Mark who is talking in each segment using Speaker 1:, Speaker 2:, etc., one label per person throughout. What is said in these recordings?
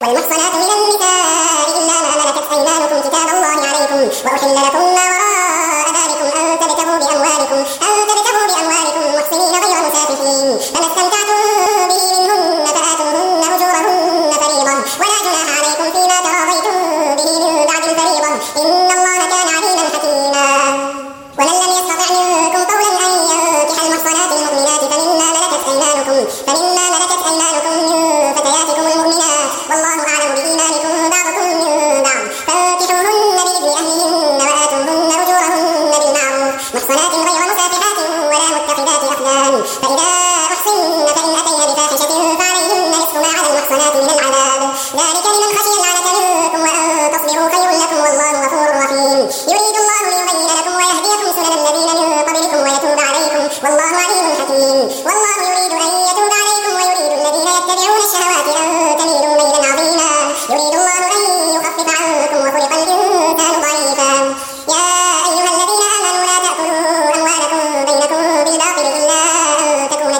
Speaker 1: والمحصنات من النساء إلا ما ملكت أيمانكم كتاب الله عليكم وأحل لكم ما وراء ذلكم أن تبتغوا بأموالكم محصنين غير مسافحين فما استمتعتم به منهن فآتوهن أجورهن فريضة ولا جناح عليكم فيما تراضيتم به من بعد الفريضة إن الله كان عليما حكيما. ومن لم يستطع منكم طولا أن ينكح المحصنات المؤمنات فمما ملكت أيمانكم من فتياتكم المؤمنات والله أعلم بإيمانكم بعضكم من بعض فانكحوهن بإذن أهلهن وآتوهن أجورهن بالمعروف محصنات غير مسافحات ولا متخذات أخدان فإذا أحصن فإن أتين بفاحشة فعليهن نصف ما على المحصنات من العذاب ذلك لمن خشي العنة منكم وأن تصبروا خير لكم والله غفور رحيم. يريد الله ليبين لكم ويهديكم سنن الذين من قبلكم ويتوب عليكم والله عليم حكيم. والله يريد أن يتوب عليكم ويريد الذين يتبعون الشهوات أن تميلوا ميلا عظيما. يريد الله أن يخفف عنكم وخلق الإنسان ضعيفا. يا أيها الذين آمنوا لا تأكلوا أموالكم بينكم بالباطل إلا أن تكون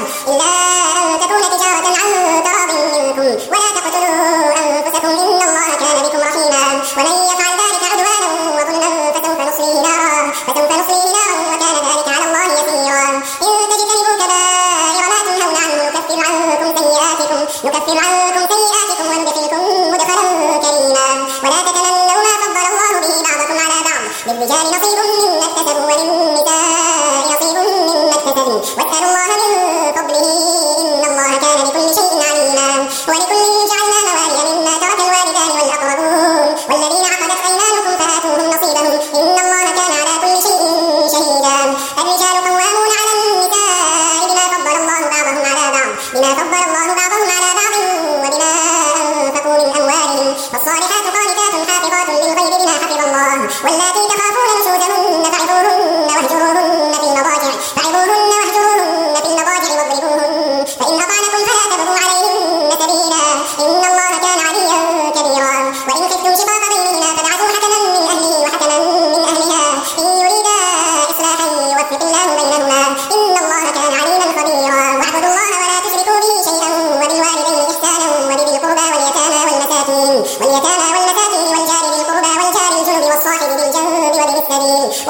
Speaker 1: تجارة عن تراض منكم ولا تقتلوا أنفسكم إن الله كان بكم رحيما. ومن يفعل ذلك عدوانا وظلما فسوف نصليه نارا وكان ذلك على الله يسيرا. إن تجتنبوا كبائر ما تنهون عنه نكفر عنكم سيئاتكم وندخلكم مدخلا كريما. ولا تتمنوا ما فضل الله به بعضكم على بعض للرجال نصيب مما اكتسبوا وللنساء نصيب مما اكتسبوا واسألوا الله من فضله إن الله كان بكل شيء عليما. ولكل جعلنا موالي مما ترك الوالدان والأقربون والذين عقدت أيمانكم فآتوهم نصيبهم إن الله كان على كل شيء شهيدا. الرجال قوامون على النساء بما فضل الله بعضهم على بعض وبما أنفقوا من أموالهم فالصالحات قانتات حافظات للغيب بما حفظ الله. واللاتي تخافون نشوزهن فعظوهن واهجروهن في المضاجع واضربوهن فإن أطعنكم فلا تبغوا عليهن سبيلا إن الله كان عليا كبيرا. وإن خفتم شقاق بينهما فابعثوا حكما من أهله وحكما من أهلها إن يريدا إصلاحا يوفق الله بينهما إن الله كان عليما خبيرا. واعبدوا الله ولا تشركوا به شيئا وبالوالدين إحسانا وبذي القربى واليتامى والمساكين والجار ذي القربى والجار الجنب والصاحب بالجنب وابن السبيل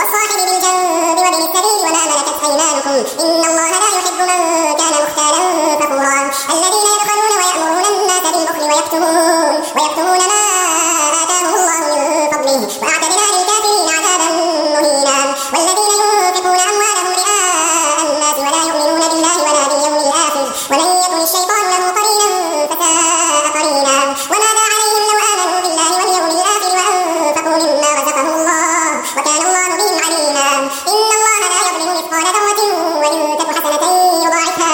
Speaker 1: وما ملكت أيمانكم إن الله لا يحب من كان مختالا فخورا. الذين يبخلون ويأمرون الناس بالبخل ويكتمون ما آتاهم الله من فضله وأعتدنا للكافرين عذابا مهينا. والذين ينفقون أموالهم رئاء الناس ولا يؤمنون بالله ولا باليوم الآخر ومن يكن الشيطان له قرينا فساء قرينا. وماذا عليهم لو آمنوا بالله واليوم الآخر وأنفقوا مما رزقهم الله وكان الله بهم عليما. إن الله لا يظلم مثقال ذرة وإن تك حسنة يضاعفها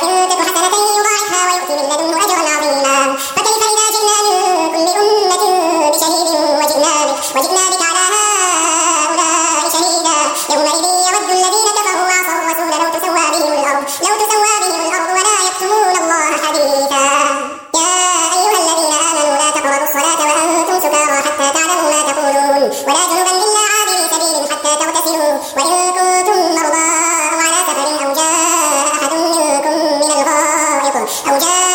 Speaker 1: ويؤتي من لدنه أجرا عظيما. فكيف إذا جئنا من كل أمة بشهيد وجئنا بك على هؤلاء شهيدا يومئذ يود الذين كفروا وعصوا الرسول لو تسوى بهم الأرض ولا يكتمون الله حديثا. يا أيها الذين آمنوا لا تقربوا الصلاة وأنتم سكارى حتى تعلموا ما تقولون ولا جنبا إلا عابري سبيل حتى تغتسلوا وإن كنتم مرضى أو على سفر أو جاء أحد منكم من الغائط أو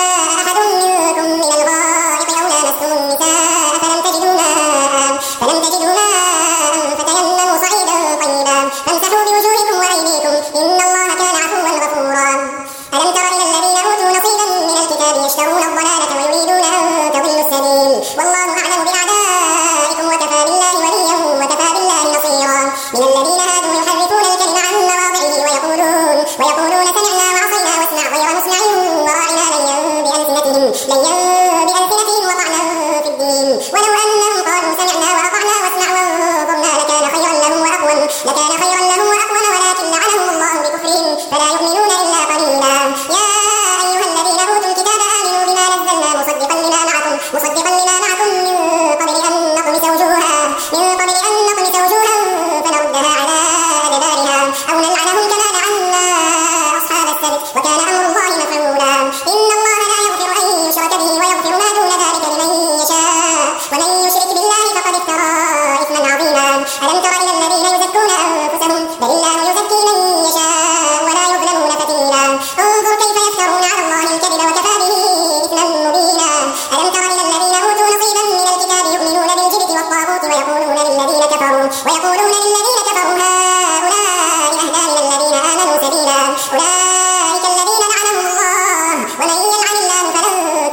Speaker 1: لامستم النساء فلم تجدوا ماء فتيمموا صعيدا طيبا فامسحوا بوجوهكم وأيديكم إن الله كان عفوا غفورا. ألم تر إلى الذين أوتوا نصيبا من الكتاب يشترون الضلالة ويريدون أن تضلوا السبيل والله أعلم بأعدائكم وكفى بالله وليا وكفى بالله نصيرا. من الذين هادوا يحرفون الكلم عن مواضعه ويقولون سمعنا وعصينا واسمع غير مسمع وراعنا ليا بألسنتهم وطعنا في الدين ولو أنهم قالوا سمعنا وأطعنا واسمع وانظرنا لكان خيرا لهم وأقوم ولكن لعنهم الله بكفرهم فلا يؤمنون إلا قليلا. يا أيها الذين أوتوا الكتاب آمنوا بما نزلنا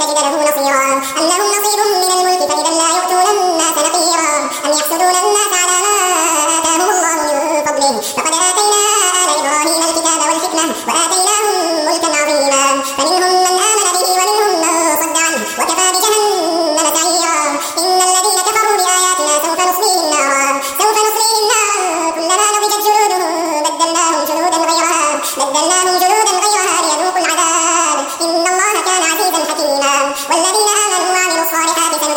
Speaker 1: تجد له نصيرا أم لهم نصيب من الملك فإذا لا يؤتون الناس نقيرا أم يحسدون الناس على ما آتاهم الله من فضله فقد آتينا آل إبراهيم الكتاب والحكمة وآتيناهم ملكا عظيما فمنهم من آمن به ومنهم من صد عنه وكفى بجهنم سعيرا إن الذين كفروا بآياتنا سوف نصليهم نارا كلما نضجت جلودهم بدلناهم جلودا غيرها ليذوقوا العذاب إن الله كان عزيزا حكيما والذين آمنوا وعملوا الصالحات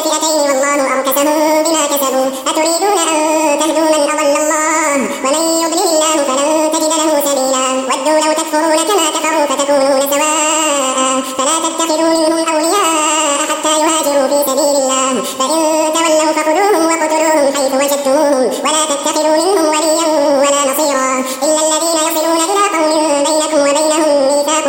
Speaker 1: فئتين والله أركسهم بما كسبوا أتريدون أن تهدوا من أضل الله ومن يضلل الله فلن تجد له سبيلا ودوا لو تكفرون كما كفروا فتكونون سواء فلا تتخذوا منهم أولياء حتى يهاجروا في سبيل الله فإن تولوا فخذوهم وقتلوهم حيث وجدتموهم ولا تتخذوا منهم وليا ولا نصيرا إلا الذين يصلون إلى قوم بينكم وبينهم ميثاق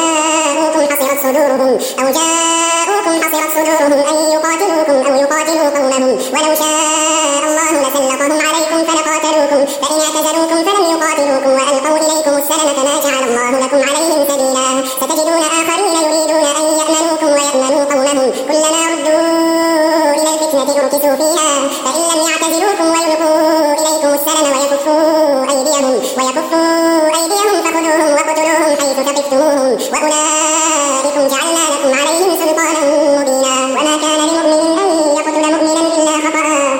Speaker 1: أو جاءوكم حصرت صدورهم أن يقاتلوكم أو يقاتلوا قومهم ولو شاء الله لسلطهم عليكم فلقاتلوكم فإن اعتزلوكم فلم يقاتلوكم وألقوا إليكم السلم فما جعل الله لكم عليهم سبيلا ستجدون آخرين يريدون أن يأمنوكم ويأمنوا قومهم كلما ردوا إلى الفتنة أركسوا فيها فإن لم يعتزلوكم ويلقوا إليكم السلم ويكفوا أيديهم فخذوهم وقتلوهم حيث ثقفتموهم وأولئكم جعلنا لكم عليهم سلطانا مبينا وما كان لمؤمن أن يقتل مؤمنا إلا خطأ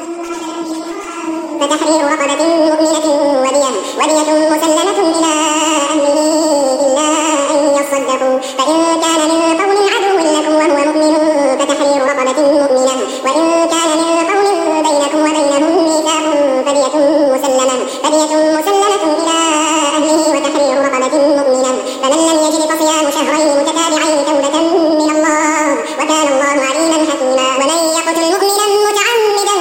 Speaker 1: فتحرير رقبة مؤمنة ودية مسلمة إلى أهله إلا أن يصدقوا فإن كان من قوم عدو لكم وهو مؤمن فتحرير رقبة مؤمنة وإن كان من قوم بينكم وبينهم ميثاق فدية مسلمة إلى أهله وتحرير رقبة مؤمنة فمن لم يجد فصيام شهرين متتابعين توبة من الله وكان الله عليما حكيما ومن يقتل مؤمنا متعمدا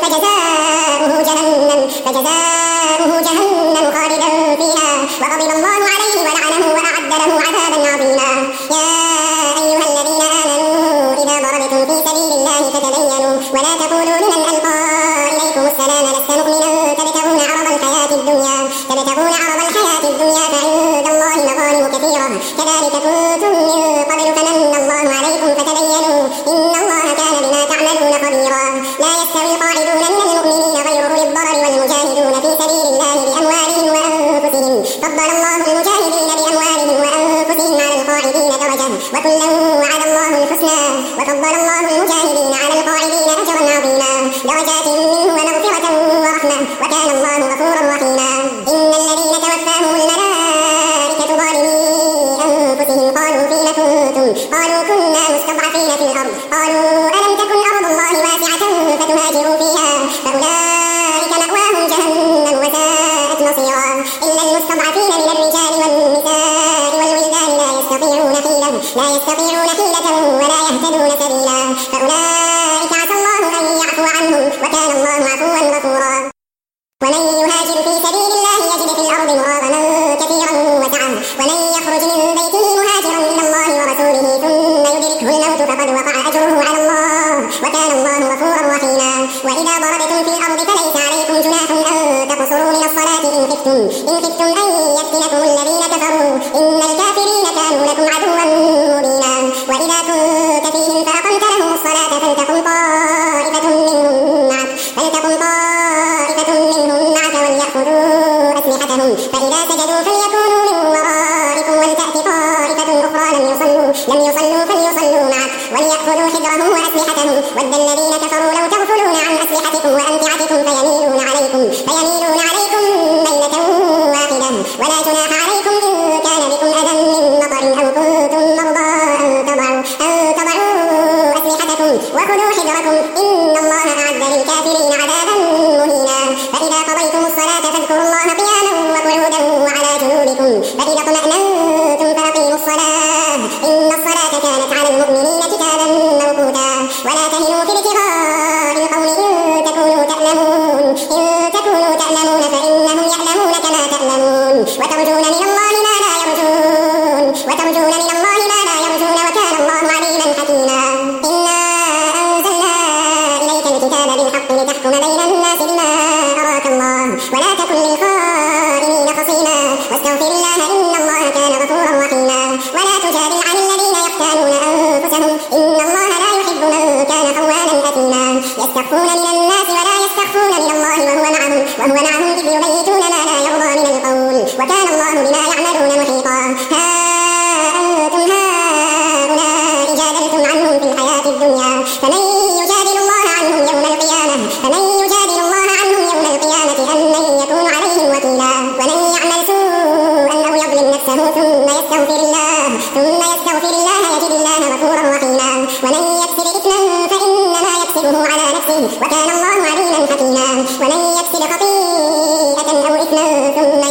Speaker 1: فجزاؤه جهنم خالدا فيها وغضب الله عليه ولعنه وأعد له عذابا عظيما يا أيها الذين آمنوا إذا ضربتم في سبيل الله فتبينوا ولا تقولوا لمن ألقى إليكم السلام لست مؤمنا تبتغون عرض الحياة الدنيا فعند الله مغانم كثيرة كذلك كنتم من قبل فمن الله عليكم فتبينوا إن الله كان بما تعملون خبيرا لا يستوي القاعدون من المؤمنين غير أولي الضرر والمجاهدون في سبيل الله بأموالهم وأنفسهم فضل الله المجاهدين بأموالهم وأنفسهم على القاعدين درجة وكلا وعد الله الحسنى وفضل الله المجاهدين على القاعدين أجرا عظيما درجات منه ومغفرة ورحمة وكان الله غفورا رحيما إن الذين توفاهم الملائكة ظالمي أنفسهم قالوا فيم كنتم قالوا كنا مستضعفين في الأرض قالوا ألم تكن أرض الله واسعة فتهاجروا فيها فأولئك مأواهم جهنم وساءت مصيرا إلا المستضعفين من الرجال والنساء والولدان لا يستطيعون حيلة ولا يهتدون سبيلا فأولئك عسى الله أن يعفو عنهم وكان الله عفوا غفورا ومن يهاجر في سبيل الله يجد في الأرض مراغما كثيرا وسعة ومن يخرج من بيته مهاجرا إلى الله ورسوله ثم يدركه الموت فقد وقع أجره على الله وكان الله غفورا رحيما وإذا ضربتم في الأرض فليس عليكم جناح أن تقصروا من الصلاة إن خفتم أن يفتنكم الذين كفروا إن الكافرين كانوا لكم عدوا مبينا وإذا كنت فيهم فأقمت لهم الصلاة فلتقم طائفة منهم معك وليأخذوا أسلحتهم فإذا سجدوا فليكونوا من ورائكم ولتأت طائفة أخرى لم يصلوا فليصلوا معك وليأخذوا حذرهم وأسلحتهم ود الذين كفروا لو تغفلون عن أسلحتكم وأمتعتكم فيميلون عليكم ميلة واحدة ولا جناح عليكم إن كان بكم أذى من مطر أو كنتم مرضى أن تضعوا أسلحتكم وخذوا حذركم إن الله أعد للكافرين عذابا مهينا فإذا قضيتم الصلاة فاذكروا الله قياما وقعودا وعلى جنوبكم فإذا اطمأننتم فأقيموا الصلاة إن الصلاة كانت على المؤمنين كتابا موقوتا ولا تهنوا في ابتغاء القوم إن تكونوا تألمون فإنهم يألمون كما تألمون وترجون من الله ما لا يرجون وكان الله عليما حكيما إنا أنزلنا إليك الكتاب بالحق لتحكم بين الناس بما أراك الله ولا تكن للخائنين خصيما واستغفر الله إن الله كان غفورا رحيما ولا تجادل عن الذين يختانون أنفسهم إن الله لا يحب من كان خوانا أثيما يستخفون من الناس ولا يستخفون من الله وهو معهم إذ يبيتون ما لا يرضى من القول وكان الله بما يعملون محيطا أنتم هؤلاء جادلتم عنهم في الحياة الدنيا فمن يجادل الله عنهم يوم القيامة أم من يكون عليهم وكيلا ومن يعمل سوءا أو يظلم نفسه ثم يستغفر الله يجد الله غفورا رحيما ومن يكسب إثما فإنما يكشفه على نفسه وكان الله عليما حكيما. ومن يكسب خطيئة أو إثما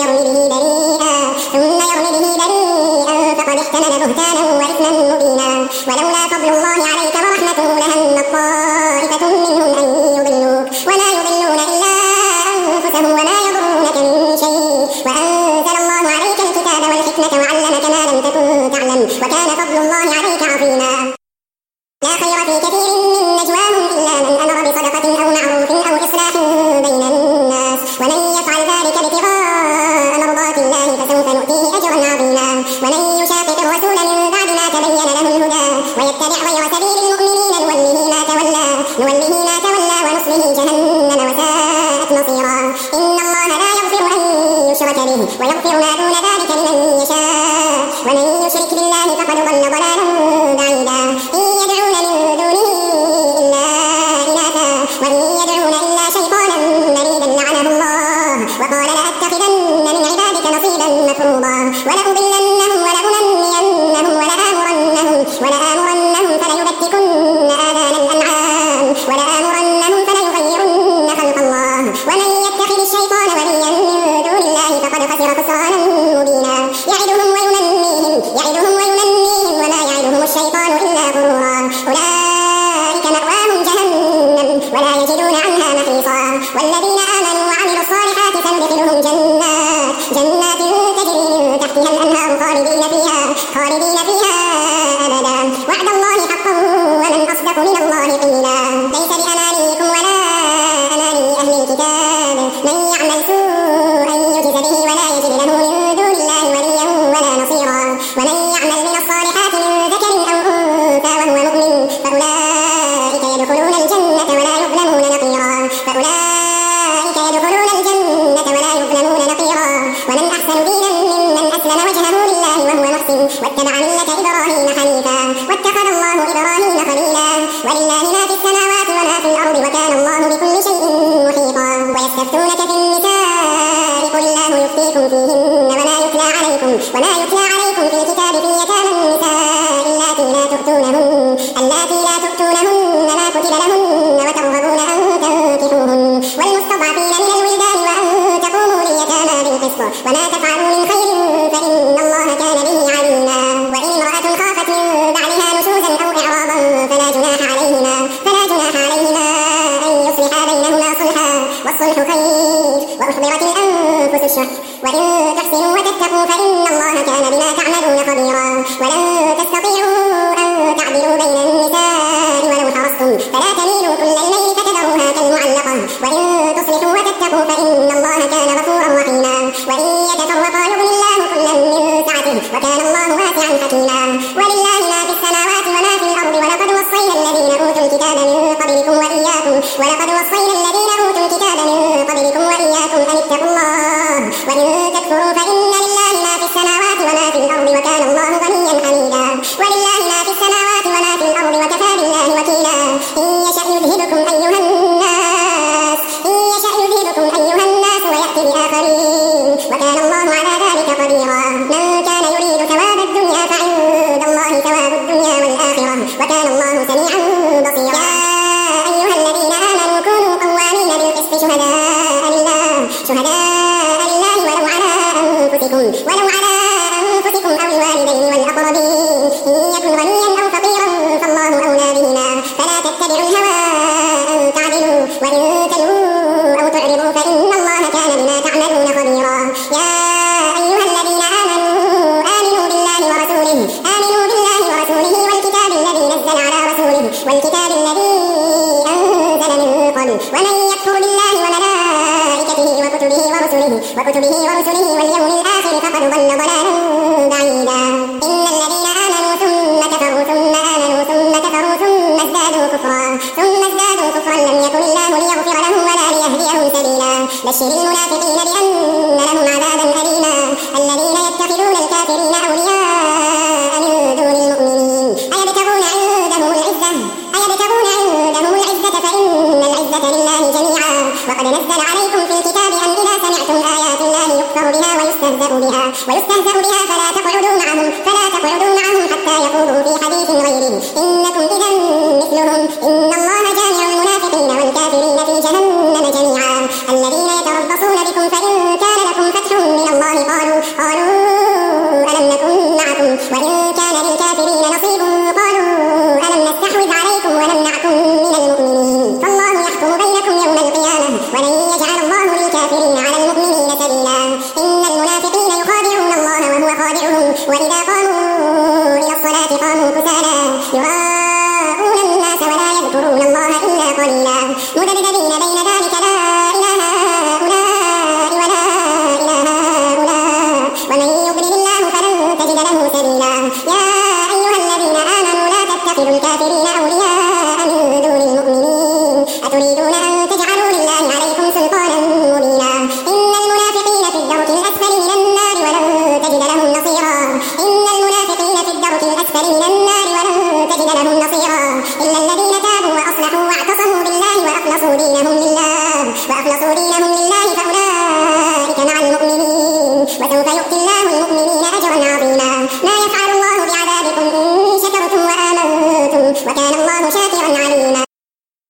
Speaker 1: فقد احتمل بهتانا وإثما مبينا. ولولا فضل الله عليك ورحمته لهم طائفة منهم أن يضلوك وما يضلون إلا أنفسهم وما يضرونك من شيء. وأنزل الله عليك الكتاب والحكمة وعلمك ما لم تكن تعلم وكان فضل الله عليك عظيما. لا خير في كثير من نجواهم إلا من أمر بصدقة أو معروف أو إصلاح بين الناس ومن يفعل ذلك ابتغاء مرضات الله فسوف نؤتيه أجرا عظيما. ومن يشاقق الرسول من بعد ما تبين له الهدى ويتبع غير سبيل المؤمنين نوله ما تولى ونصله جهنم وساءت مصيرا. إن الله لا يغفر أن يشرك به ويغفر ما دون ذلك لمن يشاء ومن يشرك بالله فقد ضل ضلالا بعيدا. إن يدعون من دونه إلا إناثا وإن يدعون إلا شيطانا مريدا لعنه الله وقال لأتخذن من عبادك نصيبا مفروضا ولأضلنهم ولأمنينهم ولآمرنهم فليبتكن آذان الأنعام ولآمرنهم فليغيرن خلق الله ومن يتخذ الشيطان وليا من دون الله فقد خسر خسرانا مبينا. يعدهم ويمنيهم وما يعدهم الشيطان إلا غرورا. أولئك مأواهم جهنم ولا يجدون عنها محيصا. والذين آمنوا وعملوا الصالحات سندخلهم جنات تجري من تحتها الأنهار خالدين فيها أبدا. وعد الله حقا ومن أصدق من الله قيلا. ليس بأمانيكم ولا أماني أهل الكتاب من يعمل سوءا يجز به ولا يجد له من دون الله وليا ولا نصيرا. ومن يعمل من الصالحات من ذكر أو أنثى وهو مؤمن فأولئك يدخلون الجنة ولا يظلمون نقيرا. ومن أحسن دينا ممن أسلم وجهه لله وهو محسن واتبع ملة إبراهيم حنيفا واتخذ الله إبراهيم خليلا. ولله ما في السماوات وما في الأرض وكان الله بكل شيء محيطا. ويستفتونك في النساء قل الله يفتيكم فيهن وما يتلى عليكم في الكتاب في يتامى النساء اللاتي لا تؤتونهن ما كتب لهن وترغبون أن تنكحوهن والمستضعفين من الولدان وأن تقوموا لليتامى بالقسط وما تفعلوا من خير فإن الله كان به عليما. وإن امرأة خافت من بعدها نشوزا أو إعراضا فلا جناح عليهما أن يصلحا بينهما صلحا والصلح خير وأحضرت الأنفس الشح وإن تحسنوا وتتقوا فإن الله كان بما تعملون خبيرا. ولن تستطيعوا أن تعدلوا بين النساء ولو حرصتم فلا تميلوا كل الليل فتذروها كالمعلقة وإن تصلحوا وتتقوا فإن الله كان غفورا رحيما. وإن يتفرقا يغني الله كلا من سعته وكان الله واسعا حكيما. ولله ما في السماوات وما في الأرض ولقد وصينا الذين أوتوا الكتاب من قبلكم وإياكم أن اتقوا الله وإن تكفروا فإن لله ما في السماوات وما في الأرض وكان الله غنيا حميدا. ولله ما في السماوات وما في الأرض وكفى بالله وكيلا. إن يشأ يذهبكم أيها الناس ويأتي بآخرين وكان الله على ذلك قديرا. من كان يريد ثواب الدنيا فعند الله ثواب الدنيا والآخرة وكان الله سميعا بصيرا. يا أيها الذين آمنوا كونوا قوامين بالقسط شهداء لله ولو على أنفسكم أو الوالدين والأقربين إن يكن غنيا أو فقيرا فالله أولى بهما فلا تتبعوا الهوى أن تعدلوا وإن تلووا أو تعرضوا فإن الله كان بما تعملون خبيرا. يا أيها الذين آمنوا بالله ورسوله والكتاب الذي نزل على رسوله والكتاب الذي أنزل من قبل ومن يكفر بالله وملائكته وكتبه ورسله واليوم الآخر فقد ضل ضلالا بعيدا. إن الذين آمنوا ثم كفروا ثم ازدادوا كفرا لم يكن الله ليغفر لهم ولا ليهديهم سبيلا. بشر المنافقين بأن لهم عذابا أليما. الذين يتخذون الكافرين أولياء من دون المؤمنين أيبتغون عندهم العزة فإن العزة لله جميعا. وقد نزل عليكم في الكتاب أن إذا سمعتم آيات الله يكفر بها ويستهزأ بها فلا تقعدوا معهم حتى يخوضوا في حديث غيره إنكم إذا مثلهم إن الله جامع المنافقين عليكم فإن كان لكم فتح من الله قالوا ألم نكن معكم وإن كان للكافرين نصيب قالوا ألم نستحوذ عليكم ونمنعكم من المؤمنين فالله يحكم بينكم يوم القيامة ولن يجعل الله للكافرين على المؤمنين سبيلا إن المنافقين يخادعون الله وهو خادعهم وإذا قاموا إلى الصلاة قاموا كسالى يراءون الناس ولا يذكرون الله إلا قليلا مذبذبين بين ذلك لا إله هؤلاء ولا إله هؤلاء ومن يضلل الله فلن تجد له سبيلا يا أيها الذين آمنوا لا تتخذوا الكافرين أولياء من دون المؤمنين أتريدون أن تجعلوا لله عليكم سلطانا مبينا إن المنافقين في الدرك الأسفل من النار ولن تجد لهم نصيرا إن المنافقين في الدرك الأسفل من النار ولن تجد لهم نصيرا إلا الذين تابوا وأصلحوا واعتصموا بالله وأخلصوا دينهم لله فأولئك مع المؤمنين وسوف يؤتي الله المؤمنين أجرا